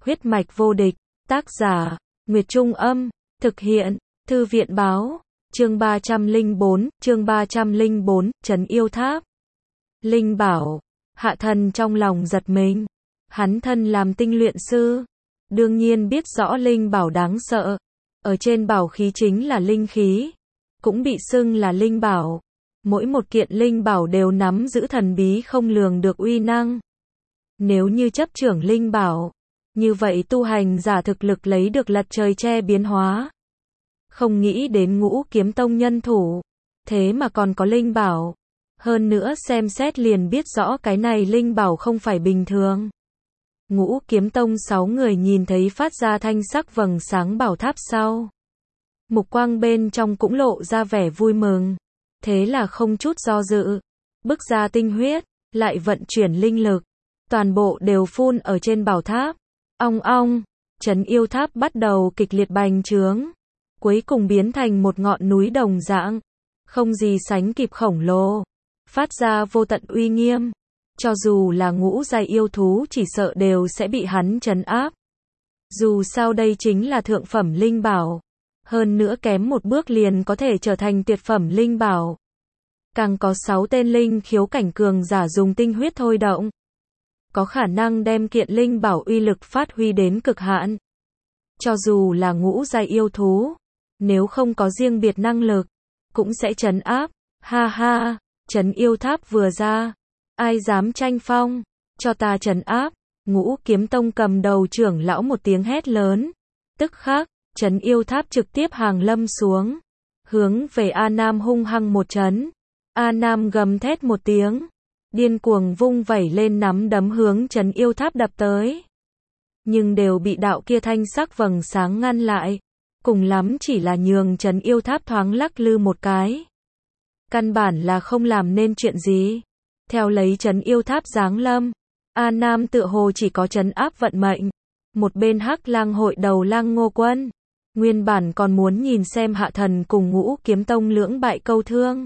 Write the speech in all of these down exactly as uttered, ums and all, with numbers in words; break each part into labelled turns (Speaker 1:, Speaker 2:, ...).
Speaker 1: Huyết mạch vô địch, tác giả, Nguyệt Trung Âm, thực hiện, Thư viện Báo, chương ba trăm lẻ bốn, chương ba trăm lẻ bốn, Trấn Yêu Tháp. Linh bảo, Hạ Thần trong lòng giật mình, hắn thân làm tinh luyện sư, đương nhiên biết rõ linh bảo đáng sợ, ở trên bảo khí chính là linh khí, cũng bị xưng là linh bảo, mỗi một kiện linh bảo đều nắm giữ thần bí không lường được uy năng. Nếu như chấp trưởng linh bảo, như vậy tu hành giả thực lực lấy được lật trời che biến hóa. Không nghĩ đến Ngũ Kiếm Tông nhân thủ, thế mà còn có linh bảo. Hơn nữa xem xét liền biết rõ cái này linh bảo không phải bình thường. Ngũ Kiếm Tông sáu người nhìn thấy phát ra thanh sắc vầng sáng bảo tháp sau. Mục quang bên trong cũng lộ ra vẻ vui mừng. Thế là không chút do dự, bức ra tinh huyết, lại vận chuyển linh lực. Toàn bộ đều phun ở trên bảo tháp. Ong ong, Trấn Yêu Tháp bắt đầu kịch liệt bành trướng. Cuối cùng biến thành một ngọn núi đồng dạng. Không gì sánh kịp khổng lồ. Phát ra vô tận uy nghiêm. Cho dù là ngũ giai yêu thú chỉ sợ đều sẽ bị hắn trấn áp. Dù sao đây chính là thượng phẩm linh bảo. Hơn nữa kém một bước liền có thể trở thành tuyệt phẩm linh bảo. Càng có sáu tên linh khiếu cảnh cường giả dùng tinh huyết thôi động. Có khả năng đem kiện linh bảo uy lực phát huy đến cực hạn. Cho dù là ngũ giai yêu thú, nếu không có riêng biệt năng lực, cũng sẽ trấn áp. Ha ha, Trấn Yêu Tháp vừa ra, ai dám tranh phong, cho ta trấn áp. Ngũ Kiếm Tông cầm đầu trưởng lão một tiếng hét lớn. Tức khắc, Trấn Yêu Tháp trực tiếp hàng lâm xuống, hướng về A Nam hung hăng một trấn. A Nam gầm thét một tiếng, điên cuồng vung vẩy lên nắm đấm hướng Trấn Yêu Tháp đập tới. Nhưng đều bị đạo kia thanh sắc vầng sáng ngăn lại, cùng lắm chỉ là nhường Trấn Yêu Tháp thoáng lắc lư một cái. Căn bản là không làm nên chuyện gì. Theo lấy Trấn Yêu Tháp giáng lâm, A Nam tựa hồ chỉ có trấn áp vận mệnh. Một bên Hắc Lang hội đầu Lang Ngô Quân, nguyên bản còn muốn nhìn xem Hạ Thần cùng Ngũ Kiếm Tông lưỡng bại câu thương.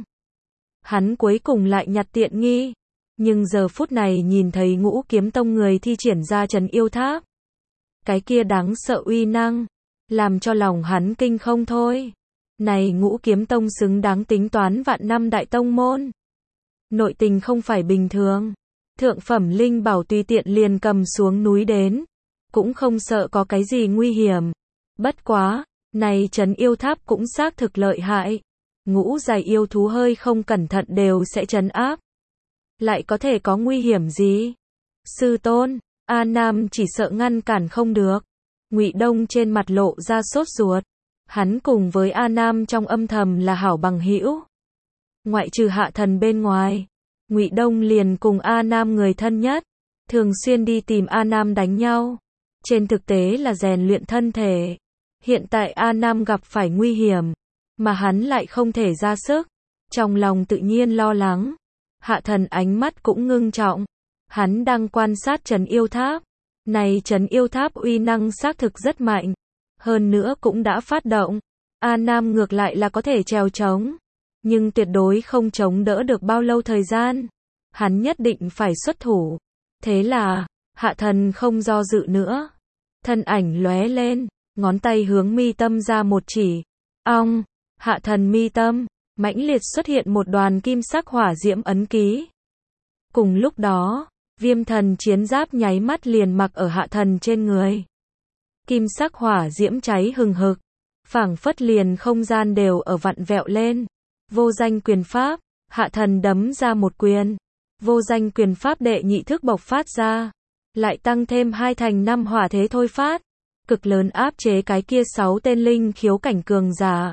Speaker 1: Hắn cuối cùng lại nhặt tiện nghi. Nhưng giờ phút này nhìn thấy Ngũ Kiếm Tông người thi triển ra Trấn Yêu Tháp. Cái kia đáng sợ uy năng, làm cho lòng hắn kinh không thôi. Này Ngũ Kiếm Tông xứng đáng tính toán vạn năm đại tông môn. Nội tình không phải bình thường. Thượng phẩm linh bảo tùy tiện liền cầm xuống núi đến. Cũng không sợ có cái gì nguy hiểm. Bất quá, này Trấn Yêu Tháp cũng xác thực lợi hại. Ngũ giai yêu thú hơi không cẩn thận đều sẽ trấn áp. Lại có thể có nguy hiểm gì? Sư tôn, A Nam chỉ sợ ngăn cản không được. Ngụy Đông trên mặt lộ ra sốt ruột. Hắn cùng với A Nam trong âm thầm là hảo bằng hữu. Ngoại trừ Hạ Thần bên ngoài, Ngụy Đông liền cùng A Nam người thân nhất, thường xuyên đi tìm A Nam đánh nhau. Trên thực tế là rèn luyện thân thể. Hiện tại A Nam gặp phải nguy hiểm, mà hắn lại không thể ra sức. Trong lòng tự nhiên lo lắng. Hạ Thần ánh mắt cũng ngưng trọng. Hắn đang quan sát Trấn Yêu Tháp. Này Trấn Yêu Tháp uy năng xác thực rất mạnh. Hơn nữa cũng đã phát động. A Nam ngược lại là có thể trèo trống. Nhưng tuyệt đối không chống đỡ được bao lâu thời gian. Hắn nhất định phải xuất thủ. Thế là, Hạ Thần không do dự nữa. Thân ảnh lóe lên, ngón tay hướng mi tâm ra một chỉ. Ong, Hạ Thần mi tâm, mãnh liệt xuất hiện một đoàn kim sắc hỏa diễm ấn ký. Cùng lúc đó, Viêm Thần chiến giáp nháy mắt liền mặc ở Hạ Thần trên người. Kim sắc hỏa diễm cháy hừng hực, phảng phất liền không gian đều ở vặn vẹo lên. Vô danh quyền pháp, Hạ Thần đấm ra một quyền. Vô danh quyền pháp đệ nhị thức bộc phát ra, lại tăng thêm hai thành năm hỏa thế thôi phát, cực lớn áp chế cái kia sáu tên linh khiếu cảnh cường giả.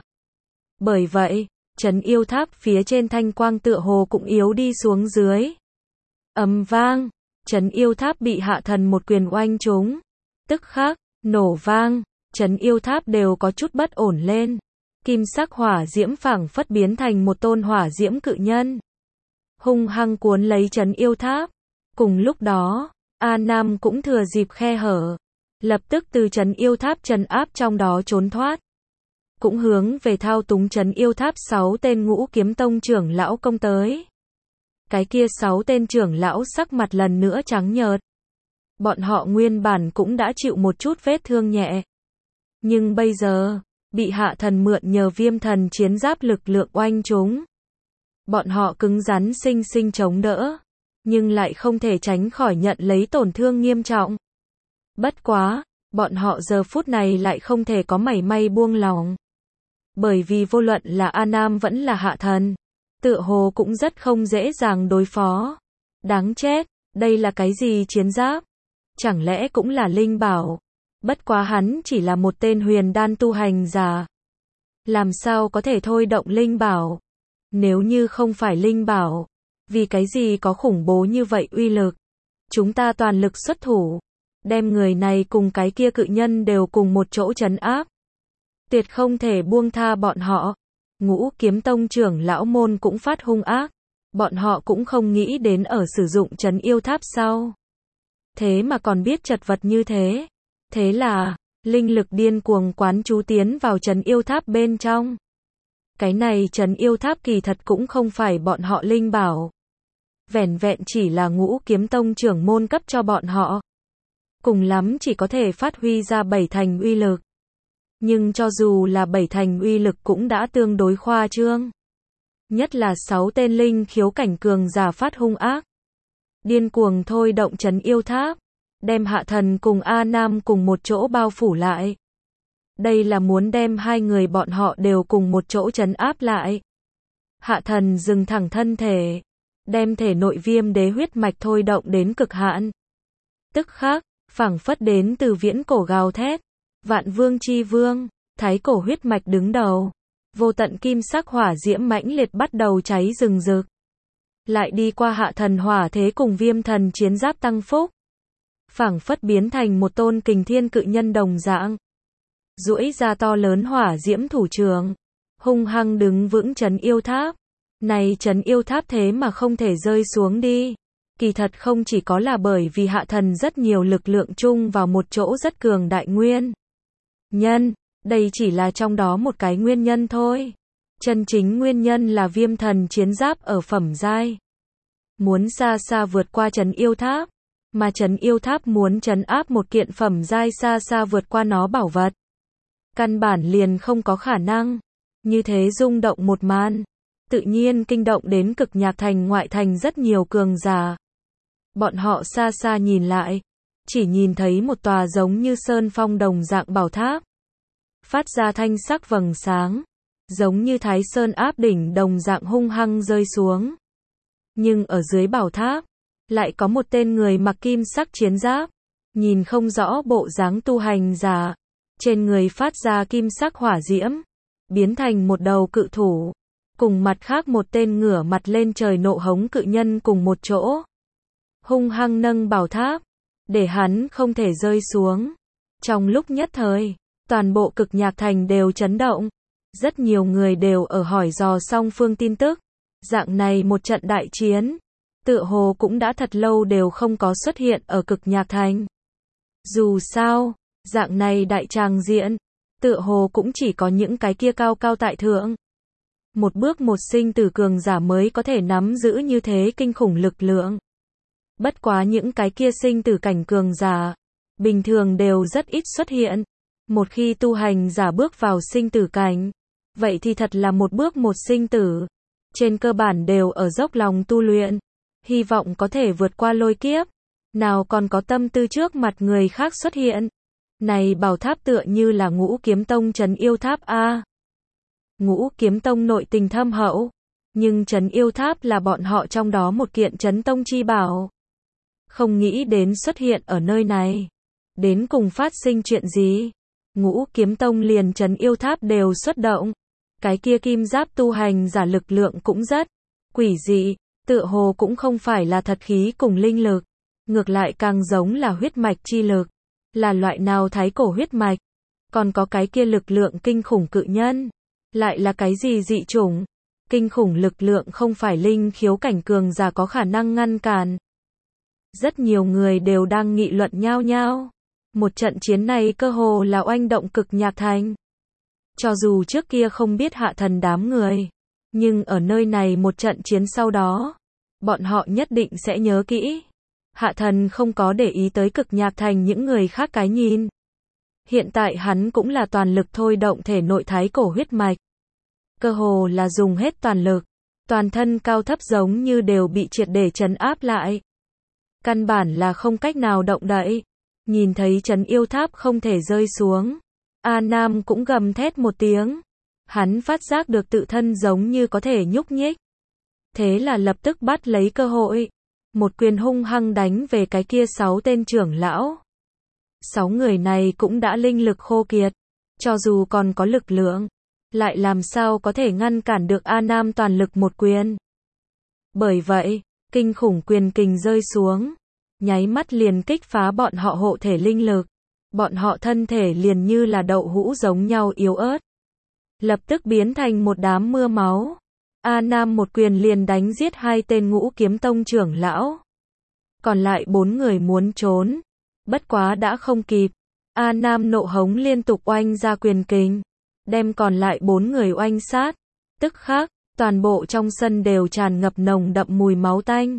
Speaker 1: Bởi vậy, Trấn Yêu Tháp phía trên thanh quang tựa hồ cũng yếu đi xuống dưới. Ầm vang, Trấn Yêu Tháp bị Hạ Thần một quyền oanh trúng. Tức khắc, nổ vang, Trấn Yêu Tháp đều có chút bất ổn lên. Kim sắc hỏa diễm phảng phất biến thành một tôn hỏa diễm cự nhân. Hung hăng cuốn lấy Trấn Yêu Tháp. Cùng lúc đó, A Nam cũng thừa dịp khe hở. Lập tức từ Trấn Yêu Tháp trấn áp trong đó trốn thoát. Cũng hướng về thao túng Trấn Yêu Tháp sáu tên Ngũ Kiếm Tông trưởng lão công tới. Cái kia sáu tên trưởng lão sắc mặt lần nữa trắng nhợt. bọn họ nguyên bản cũng đã chịu một chút vết thương nhẹ. Nhưng bây giờ, bị hạ thần mượn nhờ viêm thần chiến giáp lực lượng oanh chúng. Bọn họ cứng rắn sinh sinh chống đỡ, nhưng lại không thể tránh khỏi nhận lấy tổn thương nghiêm trọng. Bất quá, bọn họ giờ phút này lại không thể có mảy may buông lòng. Bởi vì vô luận là A Nam vẫn là hạ thần, tựa hồ cũng rất không dễ dàng đối phó. Đáng chết, đây là cái gì chiến giáp? Chẳng lẽ cũng là linh bảo? Bất quá hắn chỉ là một tên huyền đan tu hành giả. Làm sao có thể thôi động linh bảo? Nếu như không phải linh bảo, vì cái gì có khủng bố như vậy uy lực? Chúng ta toàn lực xuất thủ, đem người này cùng cái kia cự nhân đều cùng một chỗ trấn áp. Tuyệt không thể buông tha bọn họ. Ngũ Kiếm Tông trưởng lão môn cũng phát hung ác. Bọn họ cũng không nghĩ đến ở sử dụng trấn yêu tháp sau. Thế mà còn biết chật vật như thế. Thế là, linh lực điên cuồng quán chú tiến vào trấn yêu tháp bên trong. Cái này trấn yêu tháp kỳ thật cũng không phải bọn họ linh bảo. Vẻn vẹn chỉ là Ngũ Kiếm Tông trưởng môn cấp cho bọn họ. Cùng lắm chỉ có thể phát huy ra bảy thành uy lực. Nhưng cho dù là bảy thành uy lực cũng đã tương đối khoa trương. Nhất là sáu tên linh khiếu cảnh cường giả phát hung ác. Điên cuồng thôi động trấn yêu tháp. Đem hạ thần cùng A Nam cùng một chỗ bao phủ lại. Đây là muốn đem hai người bọn họ đều cùng một chỗ trấn áp lại. Hạ thần dừng thẳng thân thể. Đem thể nội viêm đế huyết mạch thôi động đến cực hạn. Tức khắc, phảng phất đến từ viễn cổ gào thét. Vạn vương chi vương, thái cổ huyết mạch đứng đầu. Vô tận kim sắc hỏa diễm mãnh liệt bắt đầu cháy rừng rực. Lại đi qua hạ thần hỏa thế cùng viêm thần chiến giáp tăng phúc. Phảng phất biến thành một tôn kình thiên cự nhân đồng dạng. Duỗi ra to lớn hỏa diễm thủ trường. Hung hăng đứng vững trấn yêu tháp. Này trấn yêu tháp thế mà không thể rơi xuống đi. Kỳ thật không chỉ có là bởi vì hạ thần rất nhiều lực lượng chung vào một chỗ rất cường đại nguyên nhân, đây chỉ là trong đó một cái nguyên nhân thôi. Chân chính nguyên nhân là viêm thần chiến giáp ở phẩm giai. Muốn xa xa vượt qua trấn yêu tháp, mà trấn yêu tháp muốn trấn áp một kiện phẩm giai xa xa vượt qua nó bảo vật. Căn bản liền không có khả năng. Như thế rung động một màn, tự nhiên kinh động đến Cực Nhạc Thành ngoại thành rất nhiều cường giả. Bọn họ xa xa nhìn lại, chỉ nhìn thấy một tòa giống như sơn phong đồng dạng bảo tháp. Phát ra thanh sắc vầng sáng, giống như Thái Sơn áp đỉnh đồng dạng hung hăng rơi xuống. Nhưng ở dưới bảo tháp, lại có một tên người mặc kim sắc chiến giáp, nhìn không rõ bộ dáng tu hành giả, trên người phát ra kim sắc hỏa diễm, biến thành một đầu cự thủ, cùng mặt khác một tên ngửa mặt lên trời nộ hống cự nhân cùng một chỗ. Hung hăng nâng bảo tháp, để hắn không thể rơi xuống. Trong lúc nhất thời, toàn bộ Cực Nhạc Thành đều chấn động. Rất nhiều người đều ở hỏi dò song phương tin tức. Dạng này một trận đại chiến, tựa hồ cũng đã thật lâu đều không có xuất hiện ở Cực Nhạc Thành. Dù sao, dạng này đại tràng diện, tựa hồ cũng chỉ có những cái kia cao cao tại thượng. Một bước một sinh tử cường giả mới có thể nắm giữ như thế kinh khủng lực lượng. Bất quá những cái kia sinh tử cảnh cường giả, bình thường đều rất ít xuất hiện. Một khi tu hành giả bước vào sinh tử cảnh, vậy thì thật là một bước một sinh tử. Trên cơ bản đều ở dốc lòng tu luyện, hy vọng có thể vượt qua lôi kiếp. Nào còn có tâm tư trước mặt người khác xuất hiện. Này bảo tháp tựa như là Ngũ Kiếm Tông trấn yêu tháp a. Ngũ Kiếm Tông nội tình thâm hậu, nhưng trấn yêu tháp là bọn họ trong đó một kiện trấn tông chi bảo. Không nghĩ đến xuất hiện ở nơi này. Đến cùng phát sinh chuyện gì? Ngũ Kiếm Tông liền trấn yêu tháp đều xuất động. Cái kia kim giáp tu hành giả lực lượng cũng rất quỷ dị, tựa hồ cũng không phải là thật khí cùng linh lực, ngược lại càng giống là huyết mạch chi lực. Là loại nào thái cổ huyết mạch? Còn có cái kia lực lượng kinh khủng cự nhân, lại là cái gì dị chủng? Kinh khủng lực lượng không phải linh khiếu cảnh cường giả có khả năng ngăn cản. Rất nhiều người đều đang nghị luận nhao nhao. Một trận chiến này cơ hồ là oanh động Cực Nhạc Thành. Cho dù trước kia không biết hạ thần đám người, nhưng ở nơi này một trận chiến sau đó, bọn họ nhất định sẽ nhớ kỹ. Hạ Thần không có để ý tới Cực Nhạc Thành những người khác cái nhìn. Hiện tại hắn cũng là toàn lực thôi động thể nội thái cổ huyết mạch. Cơ hồ là dùng hết toàn lực. Toàn thân cao thấp giống như đều bị triệt để trấn áp lại. Căn bản là không cách nào động đậy. Nhìn thấy trấn yêu tháp không thể rơi xuống. A Nam cũng gầm thét một tiếng. Hắn phát giác được tự thân giống như có thể nhúc nhích. Thế là lập tức bắt lấy cơ hội. Một quyền hung hăng đánh về cái kia sáu tên trưởng lão. Sáu người này cũng đã linh lực khô kiệt. Cho dù còn có lực lượng, lại làm sao có thể ngăn cản được A Nam toàn lực một quyền. Bởi vậy, kinh khủng quyền kình rơi xuống. Nháy mắt liền kích phá bọn họ hộ thể linh lực. Bọn họ thân thể liền như là đậu hũ giống nhau yếu ớt. Lập tức biến thành một đám mưa máu. A Nam một quyền liền đánh giết hai tên Ngũ Kiếm Tông trưởng lão. Còn lại bốn người muốn trốn. Bất quá đã không kịp. A Nam nộ hống liên tục oanh ra quyền kình. Đem còn lại bốn người oanh sát. Tức khắc, toàn bộ trong sân đều tràn ngập nồng đậm mùi máu tanh.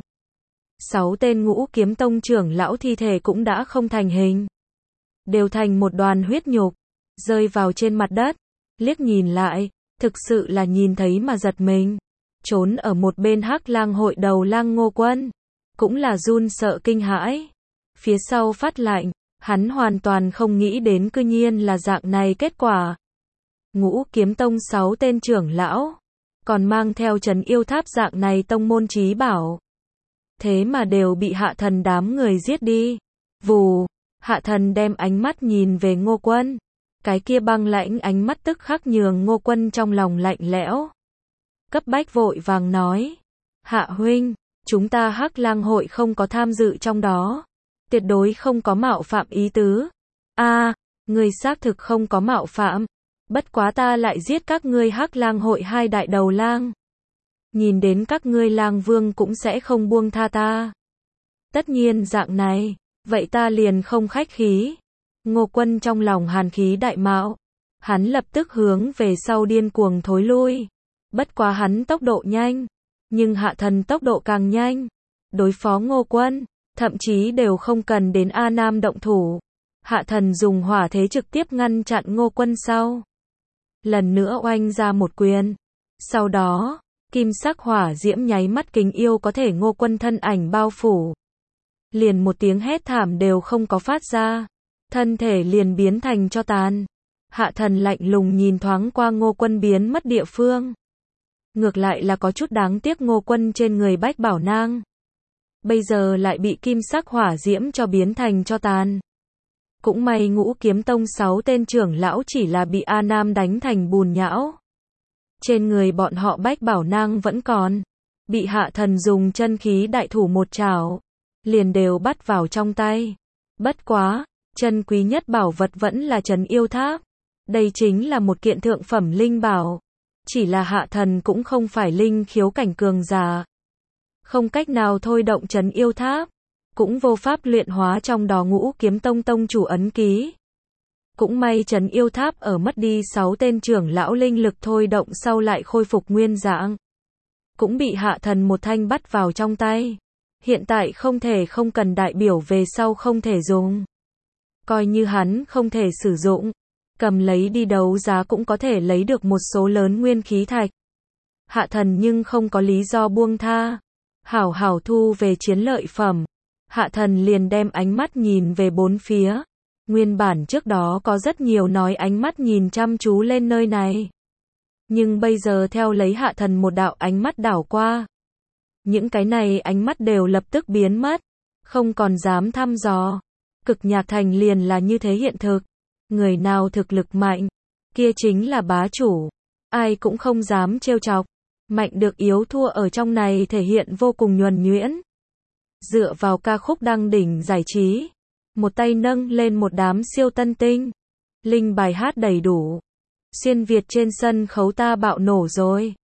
Speaker 1: Sáu tên Ngũ Kiếm Tông trưởng lão thi thể cũng đã không thành hình. Đều thành một đoàn huyết nhục. Rơi vào trên mặt đất. Liếc nhìn lại, thực sự là nhìn thấy mà giật mình. Trốn ở một bên Hắc Lang hội đầu lang Ngô Quân. Cũng là run sợ kinh hãi. Phía sau phát lạnh, hắn hoàn toàn không nghĩ đến cư nhiên là dạng này kết quả. Ngũ Kiếm Tông sáu tên trưởng lão, còn mang theo trấn yêu tháp dạng này tông môn chí bảo. Thế mà đều bị Hạ Thần đám người giết đi. Vù, Hạ Thần đem ánh mắt nhìn về Ngô Quân. Cái kia băng lãnh ánh mắt tức khắc nhường Ngô Quân trong lòng lạnh lẽo. Cấp bách vội vàng nói. Hạ huynh, chúng ta Hắc Lang hội không có tham dự trong đó. Tuyệt đối không có mạo phạm ý tứ. A, à, người xác thực không có mạo phạm. Bất quá ta lại giết các ngươi Hắc Lang hội hai đại đầu lang. Nhìn đến các ngươi lang vương cũng sẽ không buông tha ta. Tất nhiên dạng này, vậy ta liền không khách khí. Ngô Quân trong lòng hàn khí đại mạo. Hắn lập tức hướng về sau điên cuồng thối lui. Bất quá hắn tốc độ nhanh. Nhưng Hạ Thần tốc độ càng nhanh. Đối phó Ngô Quân, thậm chí đều không cần đến A Nam động thủ. Hạ Thần dùng hỏa thế trực tiếp ngăn chặn Ngô Quân sau. Lần nữa oanh ra một quyền. Sau đó, kim sắc hỏa diễm nháy mắt kính yêu có thể Ngô Quân thân ảnh bao phủ. Liền một tiếng hét thảm đều không có phát ra. Thân thể liền biến thành tro tàn. Hạ Thần lạnh lùng nhìn thoáng qua Ngô Quân biến mất địa phương. Ngược lại là có chút đáng tiếc Ngô Quân trên người Bách Bảo Nang. Bây giờ lại bị kim sắc hỏa diễm cho biến thành tro tàn. Cũng may Ngũ Kiếm Tông sáu tên trưởng lão chỉ là bị A Nam đánh thành bùn nhão. Trên người bọn họ Bách Bảo Nang vẫn còn. Bị Hạ Thần dùng chân khí đại thủ một chảo. Liền đều bắt vào trong tay. Bất quá, chân quý nhất bảo vật vẫn là trấn yêu tháp. Đây chính là một kiện thượng phẩm linh bảo. Chỉ là Hạ Thần cũng không phải linh khiếu cảnh cường giả. Không cách nào thôi động trấn yêu tháp. Cũng vô pháp luyện hóa trong đó Ngũ Kiếm Tông tông chủ ấn ký. Cũng may trấn yêu tháp ở mất đi sáu tên trưởng lão linh lực thôi động sau lại khôi phục nguyên dạng. Cũng bị Hạ Thần một thanh bắt vào trong tay. Hiện tại không thể không cần đại biểu về sau không thể dùng. Coi như hắn không thể sử dụng. Cầm lấy đi đấu giá cũng có thể lấy được một số lớn nguyên khí thạch. Hạ Thần nhưng không có lý do buông tha. Hảo hảo thu về chiến lợi phẩm. Hạ Thần liền đem ánh mắt nhìn về bốn phía. Nguyên bản trước đó có rất nhiều nói ánh mắt nhìn chăm chú lên nơi này. Nhưng bây giờ theo lấy Hạ Thần một đạo ánh mắt đảo qua. Những cái này ánh mắt đều lập tức biến mất. Không còn dám thăm dò. Cực Nhạc Thành liền là như thế hiện thực. Người nào thực lực mạnh, kia chính là bá chủ. Ai cũng không dám trêu chọc. Mạnh được yếu thua ở trong này thể hiện vô cùng nhuần nhuyễn. Dựa vào ca khúc đăng đỉnh giải trí. Một tay nâng lên một đám siêu tân tinh. Linh bài hát đầy đủ. Xuyên Việt trên sân khấu ta bạo nổ rồi.